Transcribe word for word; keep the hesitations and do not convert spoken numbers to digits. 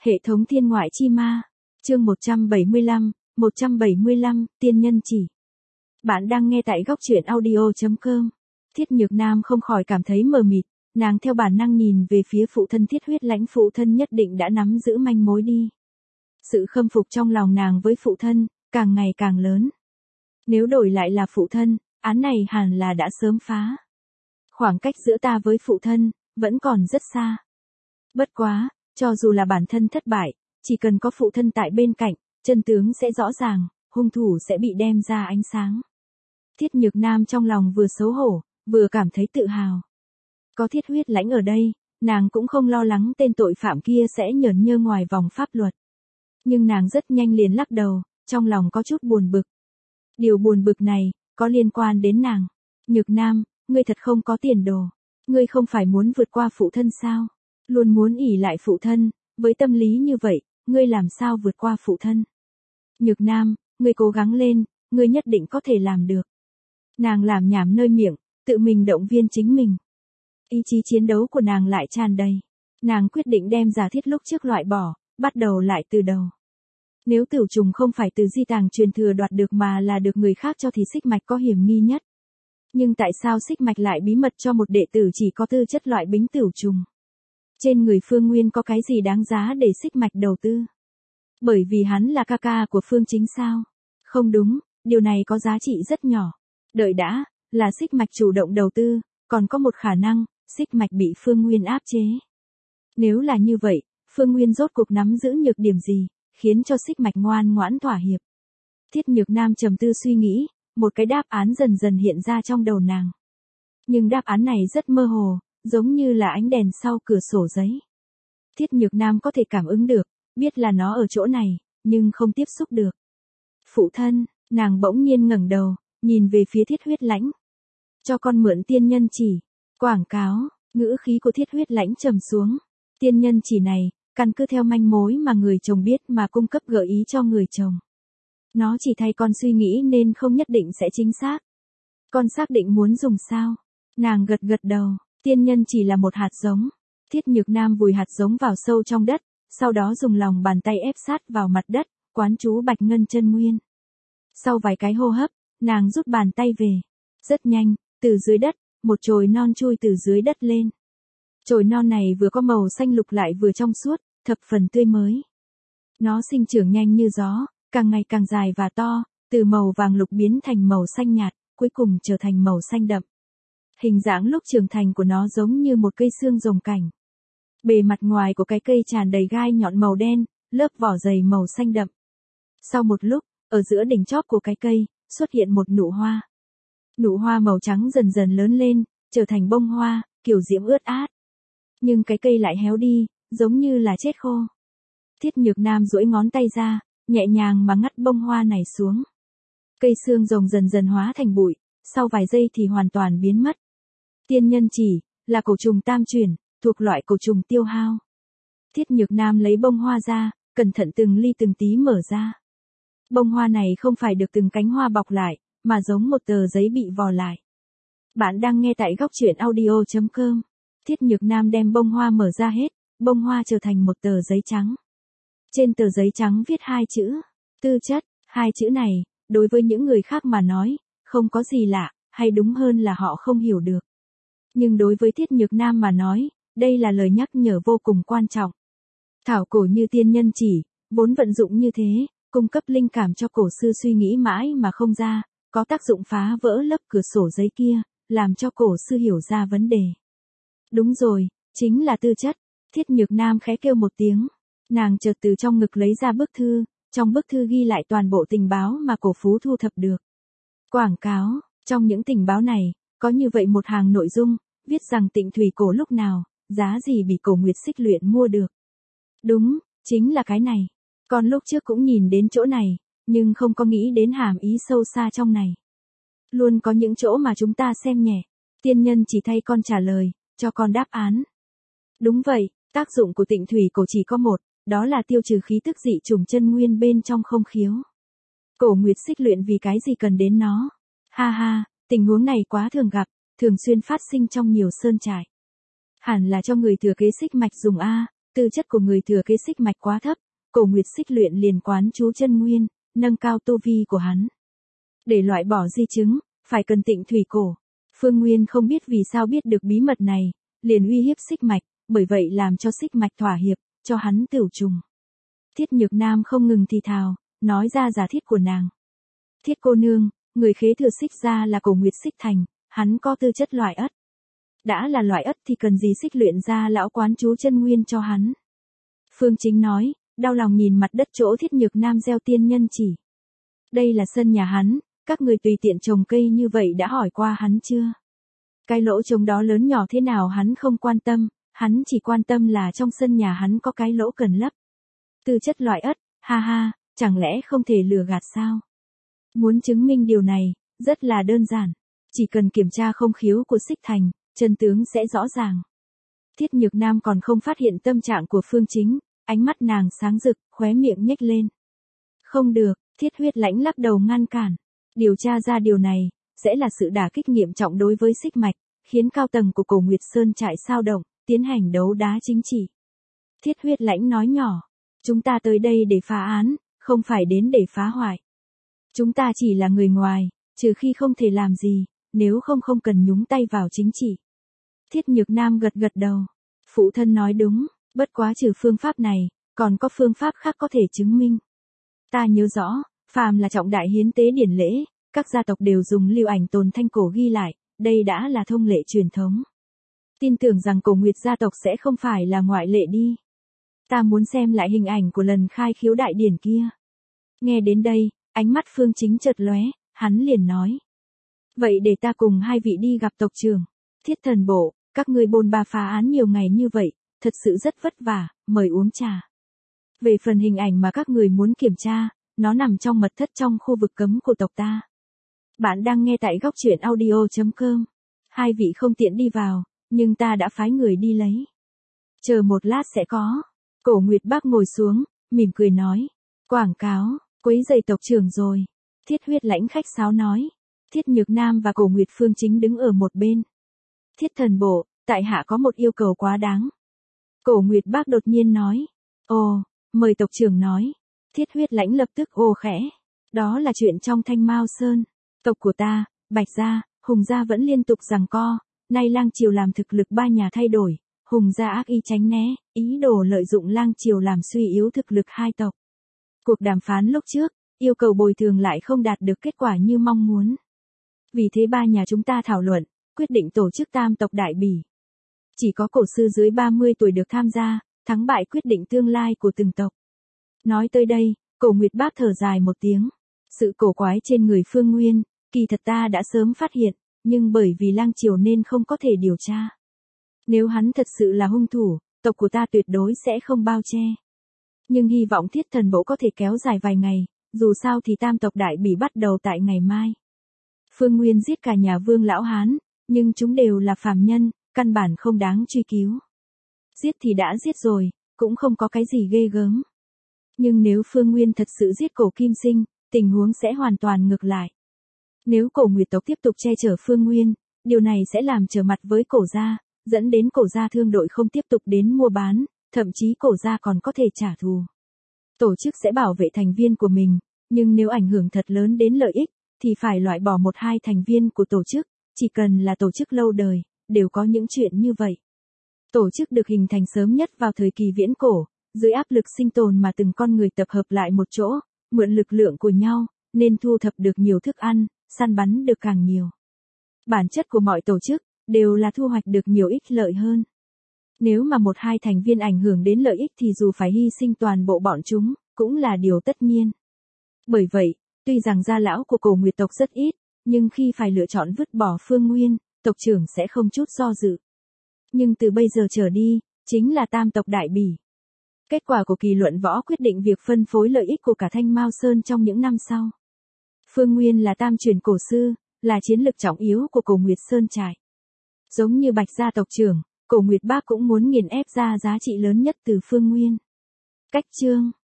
Hệ thống thiên ngoại chi ma. Chương một trăm bảy mươi lăm, một trăm bảy mươi lăm, tiên nhân chỉ. Bạn đang nghe tại góc truyện audio chấm com. Thiết Nhược Nam không khỏi cảm thấy mờ mịt, nàng theo bản năng nhìn về phía phụ thân Thiết Huyết Lãnh, phụ thân nhất định đã nắm giữ manh mối đi. Sự khâm phục trong lòng nàng với phụ thân, càng ngày càng lớn. Nếu đổi lại là phụ thân, án này hẳn là đã sớm phá. Khoảng cách giữa ta với phụ thân, vẫn còn rất xa. Bất quá, cho dù là bản thân thất bại, chỉ cần có phụ thân tại bên cạnh, chân tướng sẽ rõ ràng, hung thủ sẽ bị đem ra ánh sáng. Thiết Nhược Nam trong lòng vừa xấu hổ, vừa cảm thấy tự hào. Có Thiết Huyết Lãnh ở đây, nàng cũng không lo lắng tên tội phạm kia sẽ nhởn nhơ ngoài vòng pháp luật. Nhưng nàng rất nhanh liền lắc đầu, trong lòng có chút buồn bực. Điều buồn bực này, có liên quan đến nàng. Nhược Nam, ngươi thật không có tiền đồ. Ngươi không phải muốn vượt qua phụ thân sao? Luôn muốn ỷ lại phụ thân, với tâm lý như vậy, ngươi làm sao vượt qua phụ thân? Nhược Nam, ngươi cố gắng lên, ngươi nhất định có thể làm được. Nàng làm nhảm nơi miệng, tự mình động viên chính mình. Ý chí chiến đấu của nàng lại tràn đầy. Nàng quyết định đem giả thiết lúc trước loại bỏ, bắt đầu lại từ đầu. Nếu Tửu Trùng không phải từ di tàng truyền thừa đoạt được mà là được người khác cho thì Xích Mạch có hiểm nghi nhất. Nhưng tại sao Xích Mạch lại bí mật cho một đệ tử chỉ có tư chất loại Bính Tửu Trùng? Trên người Phương Nguyên có cái gì đáng giá để Xích Mạch đầu tư? Bởi vì hắn là ca ca của Phương Chính sao? Không đúng, điều này có giá trị rất nhỏ. Đợi đã, là Xích Mạch chủ động đầu tư, còn có một khả năng, Xích Mạch bị Phương Nguyên áp chế. Nếu là như vậy, Phương Nguyên rốt cuộc nắm giữ nhược điểm gì, khiến cho Xích Mạch ngoan ngoãn thỏa hiệp? Thiết Nhược Nam trầm tư suy nghĩ, một cái đáp án dần dần hiện ra trong đầu nàng. Nhưng đáp án này rất mơ hồ, giống như là ánh đèn sau cửa sổ giấy. Thiết Nhược Nam có thể cảm ứng được, biết là nó ở chỗ này, nhưng không tiếp xúc được. Phụ thân, nàng bỗng nhiên ngẩng đầu, nhìn về phía Thiết Huyết Lãnh. Cho con mượn tiên nhân chỉ. Quảng cáo, ngữ khí của Thiết Huyết Lãnh trầm xuống. Tiên nhân chỉ này, căn cứ theo manh mối mà người chồng biết mà cung cấp gợi ý cho người chồng. Nó chỉ thay con suy nghĩ nên không nhất định sẽ chính xác. Con xác định muốn dùng sao? Nàng gật gật đầu, tiên nhân chỉ là một hạt giống. Thiết Nhược Nam vùi hạt giống vào sâu trong đất, sau đó dùng lòng bàn tay ép sát vào mặt đất, quán chú Bạch Ngân Chân Nguyên. Sau vài cái hô hấp, nàng rút bàn tay về. Rất nhanh, từ dưới đất, một chồi non chui từ dưới đất lên. Chồi non này vừa có màu xanh lục lại vừa trong suốt, thập phần tươi mới. Nó sinh trưởng nhanh như gió, càng ngày càng dài và to, từ màu vàng lục biến thành màu xanh nhạt, cuối cùng trở thành màu xanh đậm. Hình dáng lúc trưởng thành của nó giống như một cây xương rồng cảnh. Bề mặt ngoài của cái cây tràn đầy gai nhọn màu đen, lớp vỏ dày màu xanh đậm. Sau một lúc, ở giữa đỉnh chóp của cái cây, xuất hiện một nụ hoa. Nụ hoa màu trắng dần dần lớn lên, trở thành bông hoa, kiểu diễm ướt át. Nhưng cái cây lại héo đi, giống như là chết khô. Thiết Nhược Nam duỗi ngón tay ra, nhẹ nhàng mà ngắt bông hoa này xuống. Cây xương rồng dần dần hóa thành bụi, sau vài giây thì hoàn toàn biến mất. Tiên nhân chỉ, là cổ trùng tam chuyển, thuộc loại cổ trùng tiêu hao. Thiết Nhược Nam lấy bông hoa ra, cẩn thận từng ly từng tí mở ra. Bông hoa này không phải được từng cánh hoa bọc lại, mà giống một tờ giấy bị vò lại. Bạn đang nghe tại góc truyện audio chấm com. Thiết Nhược Nam đem bông hoa mở ra hết, bông hoa trở thành một tờ giấy trắng. Trên tờ giấy trắng viết hai chữ, tư chất. Hai chữ này, đối với những người khác mà nói, không có gì lạ, hay đúng hơn là họ không hiểu được. Nhưng đối với Thiết Nhược Nam mà nói, đây là lời nhắc nhở vô cùng quan trọng. Thảo cổ như tiên nhân chỉ, vốn vận dụng như thế, cung cấp linh cảm cho cổ sư suy nghĩ mãi mà không ra, có tác dụng phá vỡ lớp cửa sổ giấy kia, làm cho cổ sư hiểu ra vấn đề. Đúng rồi, chính là tư chất. Thiết Nhược Nam khẽ kêu một tiếng. Nàng chợt từ trong ngực lấy ra bức thư, trong bức thư ghi lại toàn bộ tình báo mà cổ phú thu thập được. Quảng cáo, trong những tình báo này, có như vậy một hàng nội dung, viết rằng Tịnh Thủy Cổ lúc nào, giá gì bị Cổ Nguyệt Xích Luyện mua được. Đúng, chính là cái này. Con lúc trước cũng nhìn đến chỗ này, nhưng không có nghĩ đến hàm ý sâu xa trong này. Luôn có những chỗ mà chúng ta xem nhẹ. Tiên nhân chỉ thay con trả lời, cho con đáp án. Đúng vậy, tác dụng của Tịnh Thủy Cổ chỉ có một, đó là tiêu trừ khí tức dị trùng chân nguyên bên trong không khiếu. Cổ Nguyệt Xích Luyện vì cái gì cần đến nó? Ha ha, tình huống này quá thường gặp, thường xuyên phát sinh trong nhiều sơn trại. Hẳn là cho người thừa kế Xích Mạch dùng a, Tư chất của người thừa kế xích mạch quá thấp, Cổ Nguyệt Xích luyện liền quán chú chân nguyên, nâng cao tu vi của hắn. Để loại bỏ di chứng, phải cần tịnh thủy cổ. Phương Nguyên không biết vì sao biết được bí mật này, liền uy hiếp xích mạch, bởi vậy làm cho xích mạch thỏa hiệp, cho hắn tửu trùng. Thiết Nhược Nam không ngừng thì thào, nói ra giả thiết của nàng. Thiết cô nương, người khế thừa xích ra là Cổ Nguyệt Xích thành, hắn có tư chất loại ất. Đã là loại ất thì cần gì xích luyện ra lão quán chú chân nguyên cho hắn. Phương Chính nói, đau lòng nhìn mặt đất chỗ Thiết Nhược Nam gieo tiên nhân chỉ. Đây là sân nhà hắn, các người tùy tiện trồng cây như vậy đã hỏi qua hắn chưa? Cái lỗ trồng đó lớn nhỏ thế nào hắn không quan tâm, hắn chỉ quan tâm là trong sân nhà hắn có cái lỗ cần lấp. Tư chất loại ất, ha ha, chẳng lẽ không thể lừa gạt sao? Muốn chứng minh điều này, rất là đơn giản. Chỉ cần kiểm tra không khiếu của xích thành, chân tướng sẽ rõ ràng. Thiết Nhược Nam còn không phát hiện tâm trạng của Phương Chính, ánh mắt nàng sáng rực, khóe miệng nhếch lên. Không được, Thiết Huyết Lãnh lắc đầu ngăn cản. Điều tra ra điều này, sẽ là sự đả kích nghiêm trọng đối với xích mạch, khiến cao tầng của Cổ Nguyệt Sơn trại sao động, tiến hành đấu đá chính trị. Thiết Huyết Lãnh nói nhỏ, chúng ta tới đây để phá án, không phải đến để phá hoại. Chúng ta chỉ là người ngoài, trừ khi không thể làm gì, nếu không không cần nhúng tay vào chính trị. Thiết Nhược Nam gật gật đầu. Phụ thân nói đúng, bất quá trừ phương pháp này, còn có phương pháp khác có thể chứng minh. Ta nhớ rõ, phàm là trọng đại hiến tế điển lễ, các gia tộc đều dùng lưu ảnh tồn thanh cổ ghi lại, đây đã là thông lệ truyền thống. Tin tưởng rằng Cổ Nguyệt gia tộc sẽ không phải là ngoại lệ đi. Ta muốn xem lại hình ảnh của lần khai khiếu đại điển kia. Nghe đến đây, ánh mắt Phương Chính chợt lóe, hắn liền nói. Vậy để ta cùng hai vị đi gặp tộc trưởng. Thiết Thần Bộ, các ngươi bôn ba phá án nhiều ngày như vậy, thật sự rất vất vả, mời uống trà. Về phần hình ảnh mà các người muốn kiểm tra, nó nằm trong mật thất trong khu vực cấm của tộc ta. Bạn đang nghe tại góc truyện audio chấm com. Hai vị không tiện đi vào, nhưng ta đã phái người đi lấy. Chờ một lát sẽ có. Cổ Nguyệt Bác ngồi xuống, mỉm cười nói. Quảng cáo, quấy rầy tộc trưởng rồi. Thiết Huyết Lãnh khách sáo nói. Thiết Nhược Nam và Cổ Nguyệt Phương Chính đứng ở một bên. Thiết Thần Bộ, tại hạ có một yêu cầu quá đáng. Cổ Nguyệt Bác đột nhiên nói. Ồ, mời tộc trưởng nói. Thiết Huyết Lãnh lập tức ồ khẽ. Đó là chuyện trong Thanh Mao Sơn. Tộc của ta, Bạch gia, Hùng gia vẫn liên tục giằng co. Nay Lang Triều làm thực lực ba nhà thay đổi. Hùng gia ác ý tránh né, ý đồ lợi dụng Lang Triều làm suy yếu thực lực hai tộc. Cuộc đàm phán lúc trước, yêu cầu bồi thường lại không đạt được kết quả như mong muốn. Vì thế ba nhà chúng ta thảo luận, quyết định tổ chức tam tộc đại bỉ. Chỉ có cổ sư dưới ba mươi tuổi được tham gia, thắng bại quyết định tương lai của từng tộc. Nói tới đây, Cổ Nguyệt Bác thở dài một tiếng. Sự cổ quái trên người Phương Nguyên, kỳ thật ta đã sớm phát hiện, nhưng bởi vì Lang Triều nên không có thể điều tra. Nếu hắn thật sự là hung thủ, tộc của ta tuyệt đối sẽ không bao che. Nhưng hy vọng Thiết Thần Bộ có thể kéo dài vài ngày, dù sao thì tam tộc đại bỉ bắt đầu tại ngày mai. Phương Nguyên giết cả nhà Vương Lão Hán, nhưng chúng đều là phàm nhân, căn bản không đáng truy cứu. Giết thì đã giết rồi, cũng không có cái gì ghê gớm. Nhưng nếu Phương Nguyên thật sự giết Cổ Kim Sinh, tình huống sẽ hoàn toàn ngược lại. Nếu Cổ Nguyệt tộc tiếp tục che chở Phương Nguyên, điều này sẽ làm trở mặt với Cổ gia, dẫn đến Cổ gia thương đội không tiếp tục đến mua bán, thậm chí Cổ gia còn có thể trả thù. Tổ chức sẽ bảo vệ thành viên của mình, nhưng nếu ảnh hưởng thật lớn đến lợi ích, thì phải loại bỏ một hai thành viên của tổ chức, chỉ cần là tổ chức lâu đời, đều có những chuyện như vậy. Tổ chức được hình thành sớm nhất vào thời kỳ viễn cổ, dưới áp lực sinh tồn mà từng con người tập hợp lại một chỗ, mượn lực lượng của nhau, nên thu thập được nhiều thức ăn, săn bắn được càng nhiều. Bản chất của mọi tổ chức, đều là thu hoạch được nhiều ích lợi hơn. Nếu mà một hai thành viên ảnh hưởng đến lợi ích thì dù phải hy sinh toàn bộ bọn chúng, cũng là điều tất nhiên. Bởi vậy, tuy rằng gia lão của Cổ Nguyệt tộc rất ít, nhưng khi phải lựa chọn vứt bỏ Phương Nguyên, tộc trưởng sẽ không chút do dự. Nhưng từ bây giờ trở đi, chính là tam tộc đại bỉ. Kết quả của kỳ luận võ quyết định việc phân phối lợi ích của cả Thanh Mao Sơn trong những năm sau. Phương Nguyên là tam truyền cổ sư, là chiến lực trọng yếu của Cổ Nguyệt Sơn trại. Giống như Bạch gia tộc trưởng, Cổ Nguyệt Bác cũng muốn nghiền ép ra giá trị lớn nhất từ Phương Nguyên. Cách chương